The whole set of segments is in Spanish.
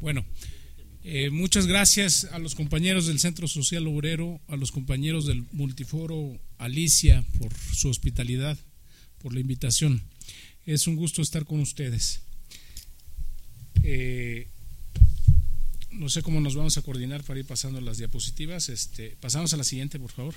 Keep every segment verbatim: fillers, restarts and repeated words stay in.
Bueno, eh, muchas gracias a los compañeros del Centro Social Obrero, a los compañeros del Multiforo Alicia por su hospitalidad, por la invitación. Es un gusto estar con ustedes. Eh, no sé cómo nos vamos a coordinar para ir pasando las diapositivas. Este, pasamos a la siguiente, por favor.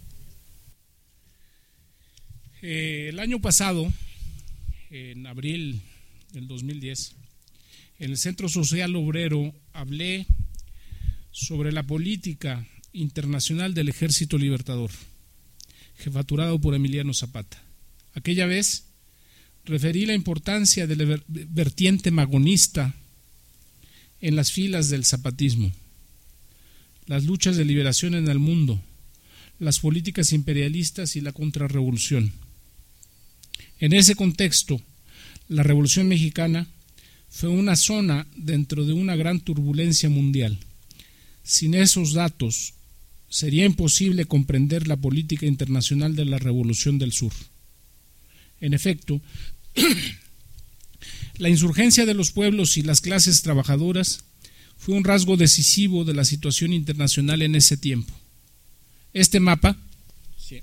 Eh, el año pasado, en abril del dos mil diez, en el Centro Social Obrero hablé sobre la política internacional del Ejército Libertador, jefaturado por Emiliano Zapata. Aquella vez referí la importancia de la vertiente magonista en las filas del zapatismo, las luchas de liberación en el mundo, las políticas imperialistas y la contrarrevolución. En ese contexto, la Revolución Mexicana fue una zona dentro de una gran turbulencia mundial. Sin esos datos, sería imposible comprender la política internacional de la Revolución del Sur. En efecto, la insurgencia de los pueblos y las clases trabajadoras fue un rasgo decisivo de la situación internacional en ese tiempo. Este mapa sí,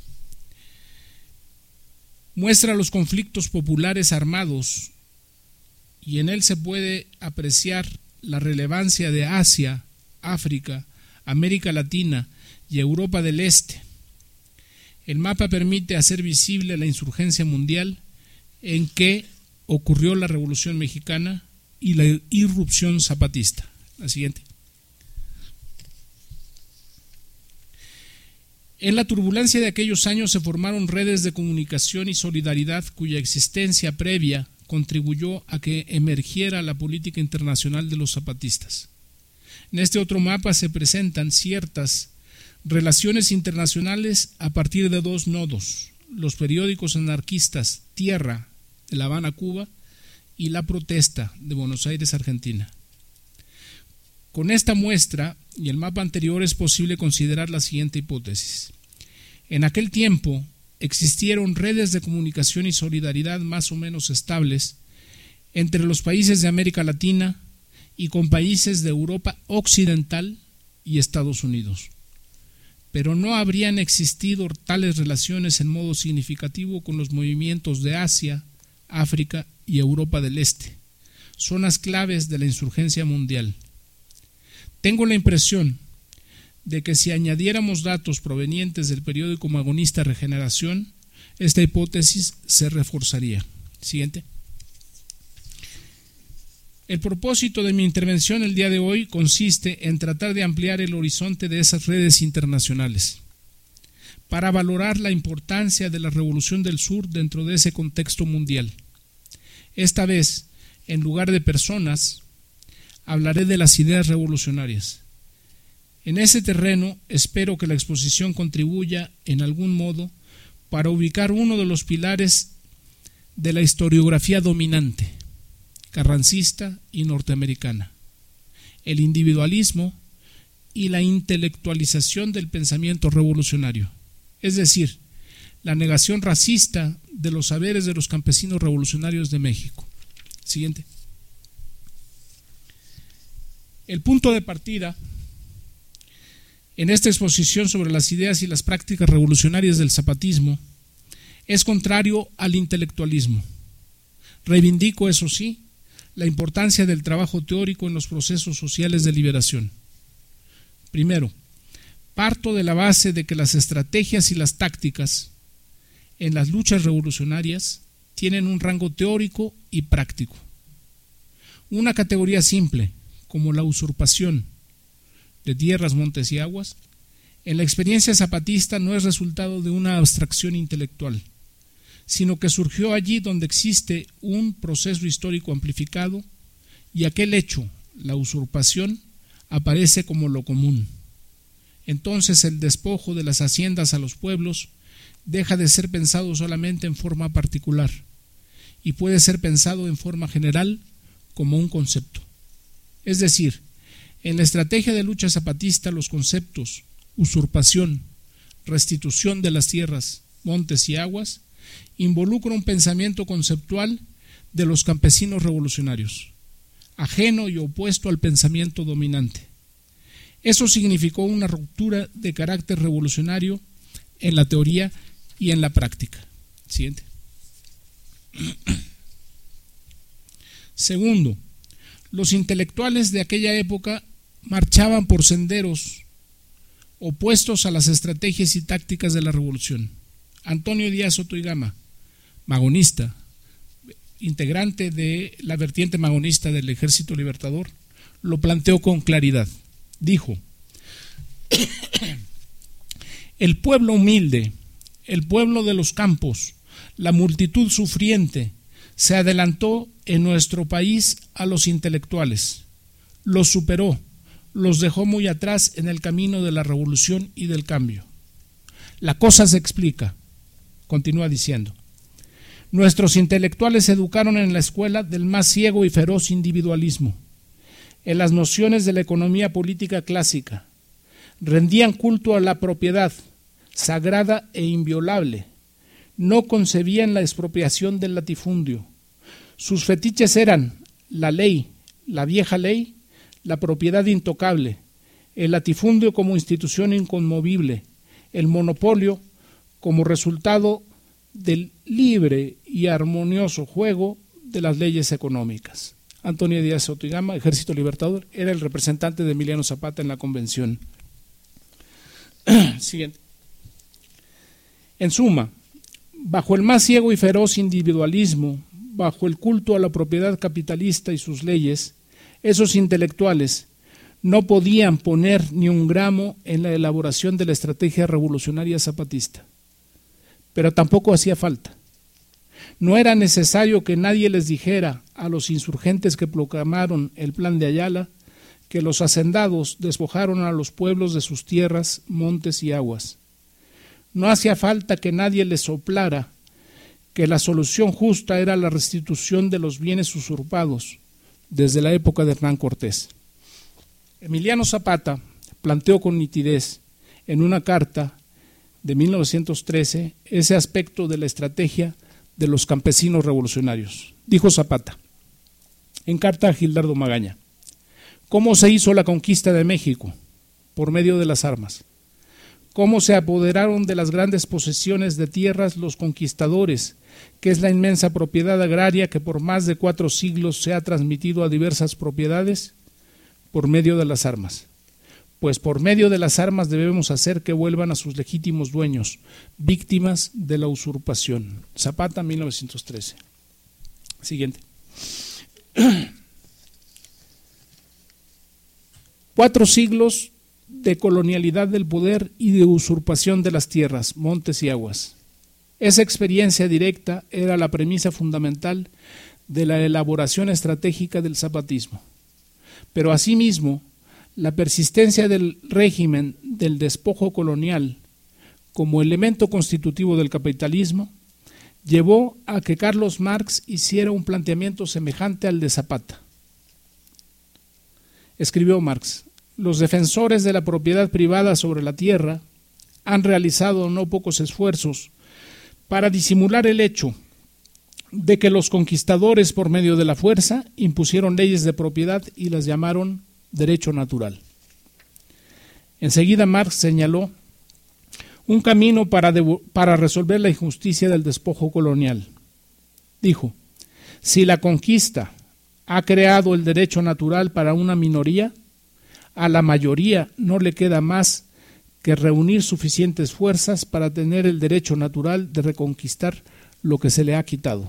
muestra los conflictos populares armados y en él se puede apreciar la relevancia de Asia, África, América Latina y Europa del Este. El mapa permite hacer visible la insurgencia mundial en que ocurrió la Revolución Mexicana y la irrupción zapatista. La siguiente. En la turbulencia de aquellos años se formaron redes de comunicación y solidaridad cuya existencia previa contribuyó a que emergiera la política internacional de los zapatistas. En este otro mapa se presentan ciertas relaciones internacionales a partir de dos nodos: los periódicos anarquistas Tierra de La Habana, Cuba, y La Protesta de Buenos Aires, Argentina. Con esta muestra y el mapa anterior es posible considerar la siguiente hipótesis. En aquel tiempo existieron redes de comunicación y solidaridad más o menos estables entre los países de América Latina y con países de Europa Occidental y Estados Unidos. Pero no habrían existido tales relaciones en modo significativo con los movimientos de Asia, África y Europa del Este, zonas claves de la insurgencia mundial. Tengo la impresión de que si añadiéramos datos provenientes del periódico magonista Regeneración, esta hipótesis se reforzaría. Siguiente. El propósito de mi intervención el día de hoy consiste en tratar de ampliar el horizonte de esas redes internacionales para valorar la importancia de la Revolución del Sur dentro de ese contexto mundial. Esta vez, en lugar de personas, hablaré de las ideas revolucionarias. En ese terreno espero que la exposición contribuya en algún modo para ubicar uno de los pilares de la historiografía dominante, carrancista y norteamericana: el individualismo y la intelectualización del pensamiento revolucionario, es decir, la negación racista de los saberes de los campesinos revolucionarios de México. Siguiente. El punto de partida en esta exposición sobre las ideas y las prácticas revolucionarias del zapatismo es contrario al intelectualismo. Reivindico, eso sí, la importancia del trabajo teórico en los procesos sociales de liberación. Primero, parto de la base de que las estrategias y las tácticas en las luchas revolucionarias tienen un rango teórico y práctico. Una categoría simple, como la usurpación de tierras, montes y aguas, en la experiencia zapatista no es resultado de una abstracción intelectual, sino que surgió allí donde existe un proceso histórico amplificado y aquel hecho, la usurpación, aparece como lo común. Entonces el despojo de las haciendas a los pueblos deja de ser pensado solamente en forma particular y puede ser pensado en forma general como un concepto. Es decir, en la estrategia de lucha zapatista los conceptos usurpación, restitución de las tierras, montes y aguas involucran un pensamiento conceptual de los campesinos revolucionarios. ajeno y opuesto al pensamiento dominante. Eso significó una ruptura de carácter revolucionario en la teoría y en la práctica. Siguiente. Segundo, los intelectuales de aquella época marchaban por senderos opuestos a las estrategias y tácticas de la revolución. Antonio Díaz Soto y Gama, magonista, integrante de la vertiente magonista del Ejército Libertador, lo planteó con claridad. Dijo: el pueblo humilde, el pueblo de los campos, la multitud sufriente, se adelantó en nuestro país a los intelectuales, los superó, los dejó muy atrás en el camino de la revolución y del cambio. La cosa se explica, continúa diciendo. Nuestros intelectuales se educaron en la escuela del más ciego y feroz individualismo, en las nociones de la economía política clásica. Rendían culto a la propiedad, sagrada e inviolable. No concebían la expropiación del latifundio. Sus fetiches eran la ley, la vieja ley, la propiedad intocable, el latifundio como institución inconmovible, el monopolio como resultado del libre y armonioso juego de las leyes económicas. Antonio Díaz Soto y Gama, Ejército Libertador, era el representante de Emiliano Zapata en la convención. Siguiente. En suma, bajo el más ciego y feroz individualismo, bajo el culto a la propiedad capitalista y sus leyes, esos intelectuales no podían poner ni un gramo en la elaboración de la estrategia revolucionaria zapatista. Pero tampoco hacía falta. No era necesario que nadie les dijera a los insurgentes que proclamaron el plan de Ayala que los hacendados despojaron a los pueblos de sus tierras, montes y aguas. No hacía falta que nadie les soplara que la solución justa era la restitución de los bienes usurpados desde la época de Hernán Cortés. Emiliano Zapata planteó con nitidez en una carta de mil novecientos trece ese aspecto de la estrategia de los campesinos revolucionarios. Dijo Zapata, en carta a Gildardo Magaña: ¿cómo se hizo la conquista de México? Por medio de las armas. ¿Cómo se apoderaron de las grandes posesiones de tierras los conquistadores, que es la inmensa propiedad agraria que por más de cuatro siglos se ha transmitido a diversas propiedades? Por medio de las armas. Pues por medio de las armas debemos hacer que vuelvan a sus legítimos dueños, víctimas de la usurpación. Zapata, mil novecientos trece. Siguiente. Cuatro siglos de colonialidad del poder y de usurpación de las tierras, montes y aguas. Esa experiencia directa era la premisa fundamental de la elaboración estratégica del zapatismo. Pero asimismo, la persistencia del régimen del despojo colonial como elemento constitutivo del capitalismo llevó a que Carlos Marx hiciera un planteamiento semejante al de Zapata. Escribió Marx: los defensores de la propiedad privada sobre la tierra han realizado no pocos esfuerzos para disimular el hecho de que los conquistadores por medio de la fuerza impusieron leyes de propiedad y las llamaron derecho natural. Enseguida Marx señaló un camino para, para resolver la injusticia del despojo colonial. Dijo: si la conquista ha creado el derecho natural para una minoría, a la mayoría no le queda más que reunir suficientes fuerzas para tener el derecho natural de reconquistar lo que se le ha quitado.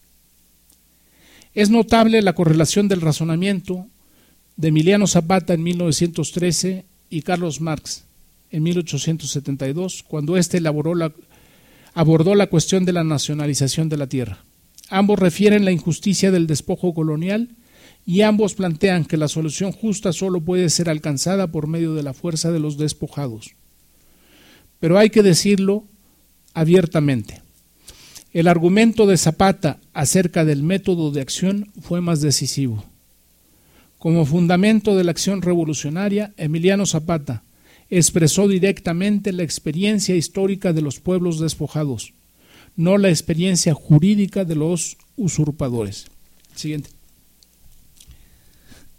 Es notable la correlación del razonamiento de Emiliano Zapata en mil novecientos trece y Carlos Marx en mil ochocientos setenta y dos, cuando éste elaboró la, abordó la cuestión de la nacionalización de la tierra. Ambos refieren la injusticia del despojo colonial y ambos plantean que la solución justa solo puede ser alcanzada por medio de la fuerza de los despojados. Pero hay que decirlo abiertamente. El argumento de Zapata acerca del método de acción fue más decisivo. Como fundamento de la acción revolucionaria, Emiliano Zapata expresó directamente la experiencia histórica de los pueblos despojados, no la experiencia jurídica de los usurpadores. Siguiente.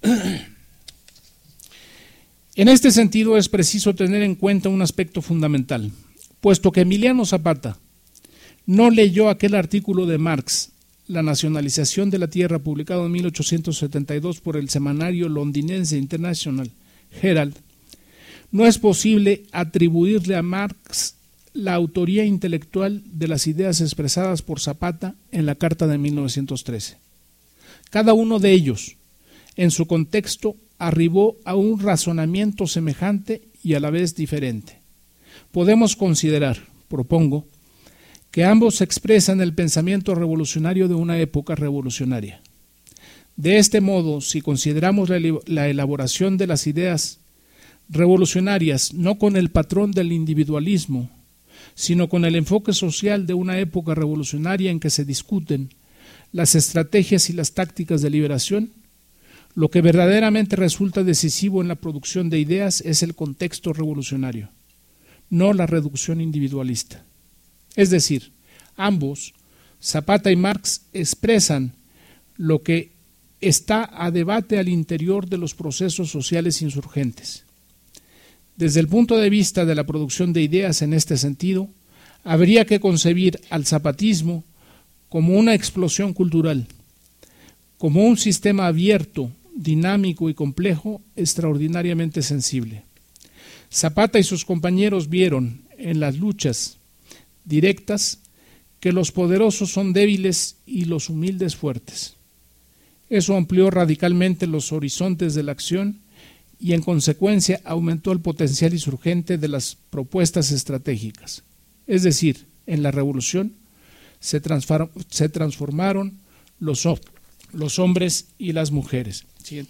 En este sentido es preciso tener en cuenta un aspecto fundamental, puesto que Emiliano Zapata no leyó aquel artículo de Marx, La nacionalización de la tierra, publicado en mil ochocientos setenta y dos por el semanario londinense International Herald, no es posible atribuirle a Marx la autoría intelectual de las ideas expresadas por Zapata en la Carta de mil novecientos trece. Cada uno de ellos, en su contexto, arribó a un razonamiento semejante y a la vez diferente. Podemos considerar, propongo, que ambos expresan el pensamiento revolucionario de una época revolucionaria. De este modo, si consideramos la elaboración de las ideas revolucionarias no con el patrón del individualismo, sino con el enfoque social de una época revolucionaria en que se discuten las estrategias y las tácticas de liberación, lo que verdaderamente resulta decisivo en la producción de ideas es el contexto revolucionario, no la reducción individualista. Es decir, ambos, Zapata y Marx, expresan lo que está a debate al interior de los procesos sociales insurgentes. Desde el punto de vista de la producción de ideas en este sentido, habría que concebir al zapatismo como una explosión cultural, como un sistema abierto, dinámico y complejo, extraordinariamente sensible. Zapata y sus compañeros vieron en las luchas directas que los poderosos son débiles y los humildes fuertes. Eso amplió radicalmente los horizontes de la acción y en consecuencia aumentó el potencial insurgente de las propuestas estratégicas. Es decir, en la revolución se, transform- se transformaron los, los hombres y las mujeres. Siguiente.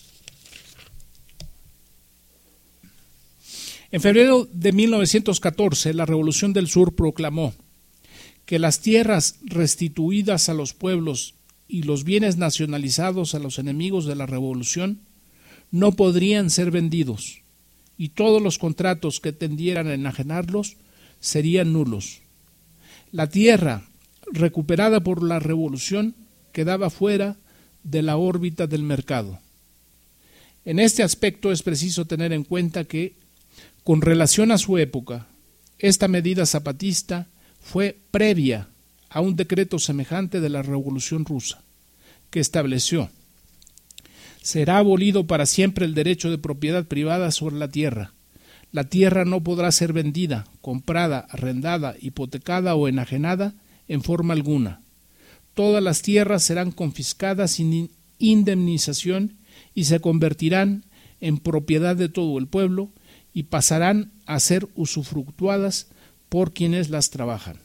En febrero de mil novecientos catorce, la Revolución del Sur proclamó que las tierras restituidas a los pueblos y los bienes nacionalizados a los enemigos de la revolución no podrían ser vendidos, y todos los contratos que tendieran a enajenarlos serían nulos. La tierra recuperada por la revolución quedaba fuera de la órbita del mercado. En este aspecto es preciso tener en cuenta que, con relación a su época, esta medida zapatista fue previa a un decreto semejante de la Revolución Rusa, que estableció: será abolido para siempre el derecho de propiedad privada sobre la tierra. La tierra no podrá ser vendida, comprada, arrendada, hipotecada o enajenada en forma alguna. Todas las tierras serán confiscadas sin indemnización y se convertirán en propiedad de todo el pueblo y pasarán a ser usufructuadas por quienes las trabajan.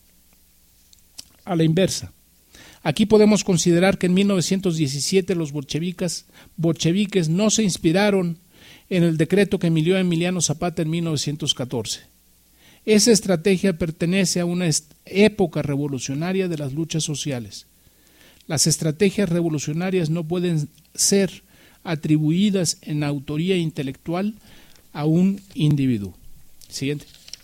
A la inversa, aquí podemos considerar que en mil novecientos diecisiete los bolcheviques, bolcheviques no se inspiraron en el decreto que emitió Emiliano Zapata en mil novecientos catorce. Esa estrategia pertenece a una época revolucionaria de las luchas sociales. Las estrategias revolucionarias no pueden ser atribuidas en autoría intelectual a un individuo. Siguiente.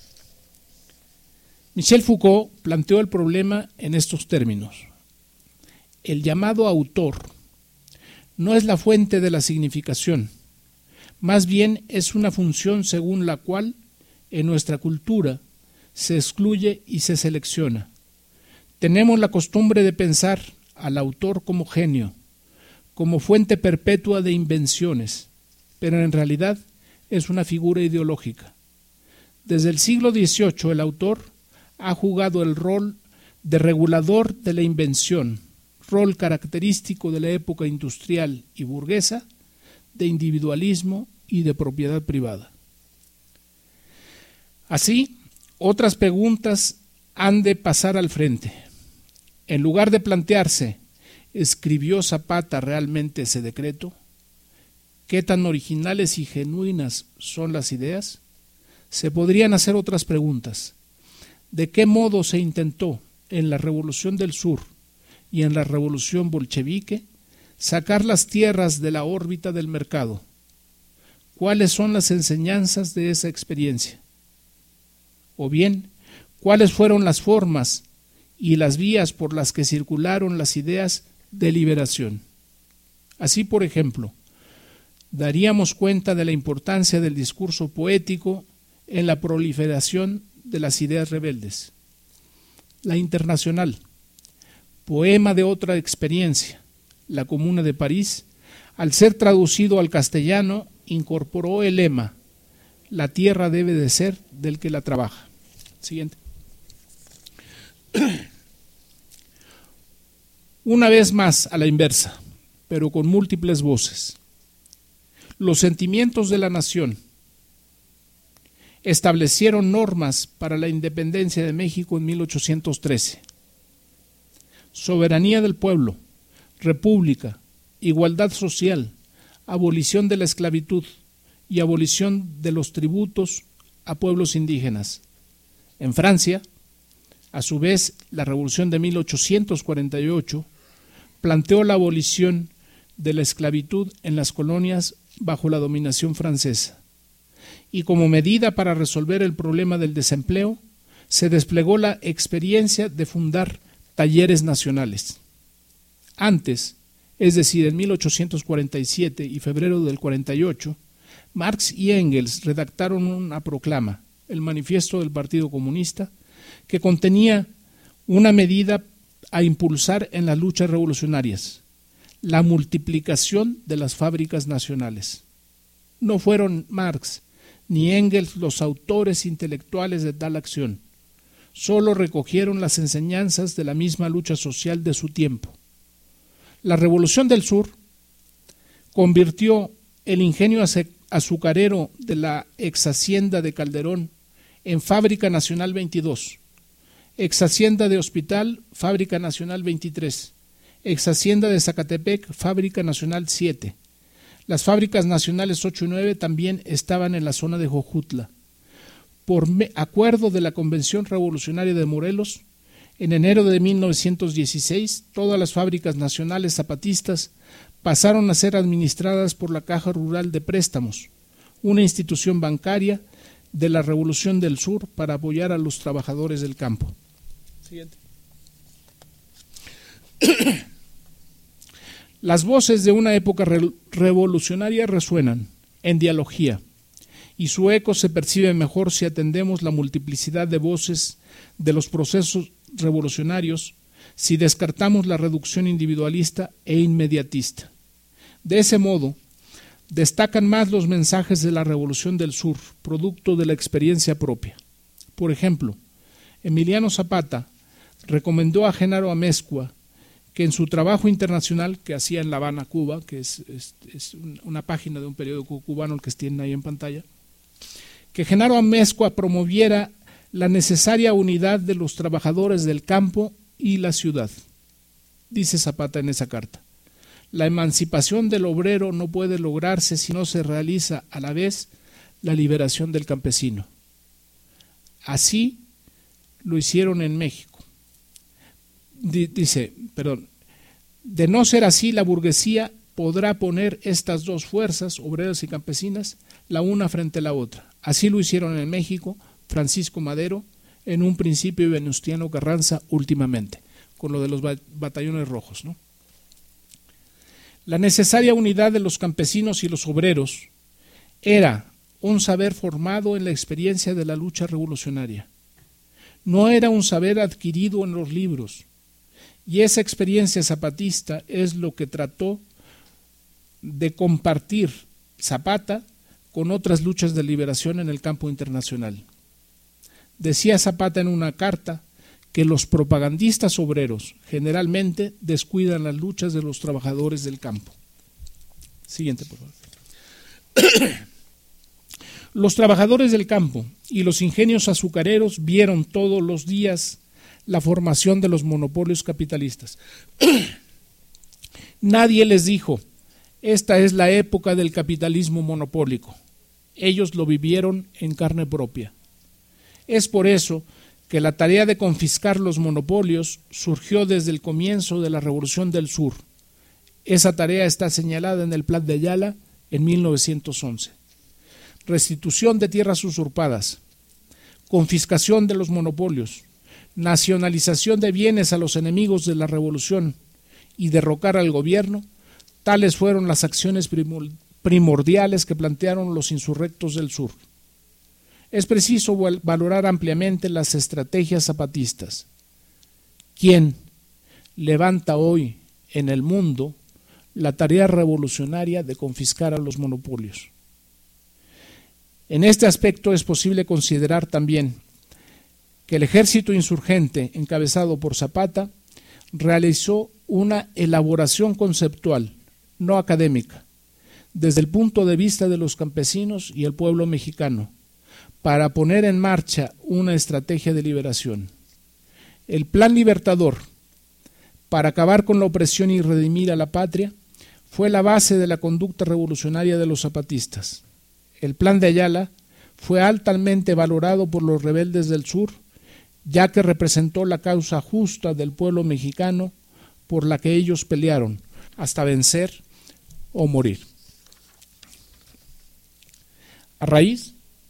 Michel Foucault planteó el problema en estos términos: el llamado autor no es la fuente de la significación, más bien es una función según la cual en nuestra cultura se excluye y se selecciona. Tenemos la costumbre de pensar al autor como genio, como fuente perpetua de invenciones, pero en realidad es una figura ideológica. Desde el siglo dieciocho el autor ha jugado el rol de regulador de la invención, rol característico de la época industrial y burguesa, de individualismo y de propiedad privada. Así, otras preguntas han de pasar al frente. En lugar de plantearse, ¿escribió Zapata realmente ese decreto? ¿Qué tan originales y genuinas son las ideas? Se podrían hacer otras preguntas. ¿De qué modo se intentó en la Revolución del Sur y en la Revolución bolchevique sacar las tierras de la órbita del mercado? ¿Cuáles son las enseñanzas de esa experiencia? O bien, ¿cuáles fueron las formas y las vías por las que circularon las ideas de liberación? Así, por ejemplo, daríamos cuenta de la importancia del discurso poético en la proliferación de las ideas rebeldes. La Internacional, poema de otra experiencia, la Comuna de París, al ser traducido al castellano, incorporó el lema: la tierra debe de ser del que la trabaja. Siguiente. Una vez más a la inversa, pero con múltiples voces. Los sentimientos de la nación establecieron normas para la independencia de México en mil ochocientos trece. Soberanía del pueblo, república, igualdad social, abolición de la esclavitud y abolición de los tributos a pueblos indígenas. En Francia, a su vez, la Revolución de mil ochocientos cuarenta y ocho planteó la abolición de la esclavitud en las colonias bajo la dominación francesa, y como medida para resolver el problema del desempleo, se desplegó la experiencia de fundar talleres nacionales. Antes, es decir, en mil ochocientos cuarenta y siete y febrero del cuarenta y ocho, Marx y Engels redactaron una proclama, el Manifiesto del Partido Comunista, que contenía una medida a impulsar en las luchas revolucionarias: la multiplicación de las fábricas nacionales. No fueron Marx ni Engels los autores intelectuales de tal acción, solo recogieron las enseñanzas de la misma lucha social de su tiempo. La Revolución del Sur convirtió el ingenio azucarero de la ex hacienda de Calderón en Fábrica Nacional veintidós, ex hacienda de Hospital, Fábrica Nacional veintitrés, ex hacienda de Zacatepec, Fábrica Nacional siete. Las fábricas nacionales ocho y nueve también estaban en la zona de Jojutla. Por acuerdo de la Convención Revolucionaria de Morelos, en enero de mil novecientos dieciséis, todas las fábricas nacionales zapatistas pasaron a ser administradas por la Caja Rural de Préstamos, una institución bancaria de la Revolución del Sur para apoyar a los trabajadores del campo. Siguiente. Las voces de una época re- revolucionaria resuenan en dialogía, y su eco se percibe mejor si atendemos la multiplicidad de voces de los procesos revolucionarios, si descartamos la reducción individualista e inmediatista. De ese modo, destacan más los mensajes de la Revolución del Sur, producto de la experiencia propia. Por ejemplo, Emiliano Zapata recomendó a Genaro Amezcua que en su trabajo internacional que hacía en La Habana, Cuba, que es, es, es una página de un periódico cubano el que tienen ahí en pantalla, que Genaro Amezcua promoviera la necesaria unidad de los trabajadores del campo y la ciudad. Dice Zapata en esa carta: la emancipación del obrero no puede lograrse si no se realiza a la vez la liberación del campesino. Así lo hicieron en México. Dice, perdón, de no ser así, la burguesía podrá poner estas dos fuerzas, obreras y campesinas, la una frente a la otra. Así lo hicieron en México Francisco Madero en un principio y Venustiano Carranza últimamente, con lo de los batallones rojos, ¿no? La necesaria unidad de los campesinos y los obreros era un saber formado en la experiencia de la lucha revolucionaria. No era un saber adquirido en los libros. Y esa experiencia zapatista es lo que trató de compartir Zapata con otras luchas de liberación en el campo internacional. Decía Zapata en una carta que los propagandistas obreros generalmente descuidan las luchas de los trabajadores del campo. Siguiente, por favor. Los trabajadores del campo y los ingenios azucareros vieron todos los días la formación de los monopolios capitalistas. Nadie les dijo: esta es la época del capitalismo monopólico. Ellos lo vivieron en carne propia. Es por eso que la tarea de confiscar los monopolios surgió desde el comienzo de la Revolución del Sur. Esa tarea está señalada en el Plan de Ayala en mil novecientos once. Restitución de tierras usurpadas, confiscación de los monopolios, nacionalización de bienes a los enemigos de la revolución y derrocar al gobierno, tales fueron las acciones primordiales que plantearon los insurrectos del sur. Es preciso valorar ampliamente las estrategias zapatistas. ¿Quién levanta hoy en el mundo la tarea revolucionaria de confiscar a los monopolios? En este aspecto es posible considerar también que el ejército insurgente encabezado por Zapata realizó una elaboración conceptual, no académica, desde el punto de vista de los campesinos y el pueblo mexicano, para poner en marcha una estrategia de liberación. El plan libertador para acabar con la opresión y redimir a la patria fue la base de la conducta revolucionaria de los zapatistas. El plan de Ayala fue altamente valorado por los rebeldes del sur, ya que representó la causa justa del pueblo mexicano por la que ellos pelearon hasta vencer o morir. A raíz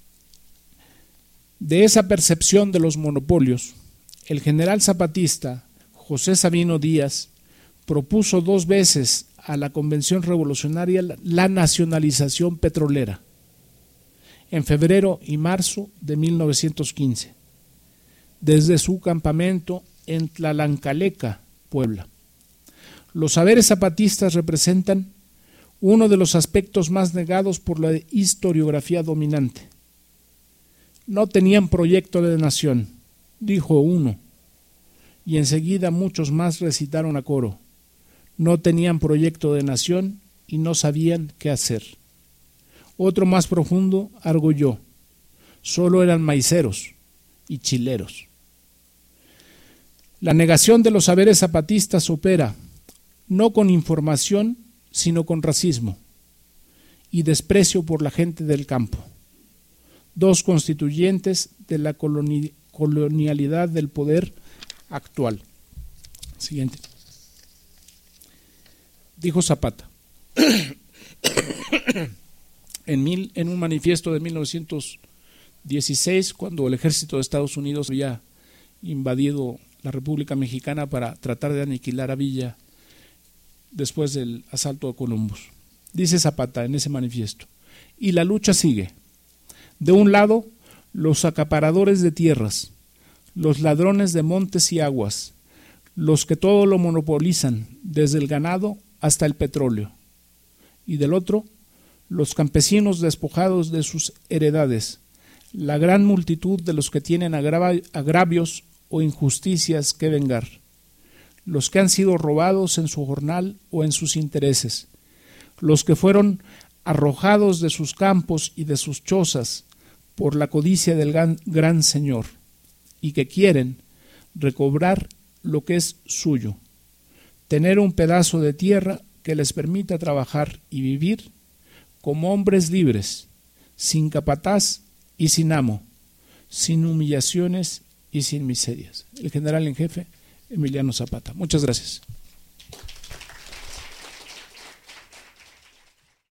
de esa percepción de los monopolios, el general zapatista José Sabino Díaz propuso dos veces a la Convención Revolucionaria la nacionalización petrolera, en febrero y marzo de mil novecientos quince, desde su campamento en Tlalancaleca, Puebla. Los saberes zapatistas representan uno de los aspectos más negados por la historiografía dominante. No tenían proyecto de nación, dijo uno, y enseguida muchos más recitaron a coro. No tenían proyecto de nación y no sabían qué hacer. Otro más profundo arguyó, solo eran maiceros y chileros. La negación de los saberes zapatistas opera no con información, sino con racismo y desprecio por la gente del campo, dos constituyentes de la coloni- colonialidad del poder actual. Siguiente. Dijo Zapata en, mil, en un manifiesto de mil novecientos dieciséis, cuando el ejército de Estados Unidos había invadido la República Mexicana para tratar de aniquilar a Villa después del asalto a Columbus. Dice Zapata en ese manifiesto: y la lucha sigue. De un lado, los acaparadores de tierras, los ladrones de montes y aguas, los que todo lo monopolizan, desde el ganado hasta el petróleo. Y del otro, los campesinos despojados de sus heredades, la gran multitud de los que tienen agravios o injusticias que vengar, los que han sido robados en su jornal o en sus intereses, los que fueron arrojados de sus campos y de sus chozas por la codicia del gran, gran Señor, y que quieren recobrar lo que es suyo, tener un pedazo de tierra que les permita trabajar y vivir como hombres libres, sin capataz y sin amo, sin humillaciones y sin miserias. El general en jefe, Emiliano Zapata. Muchas gracias.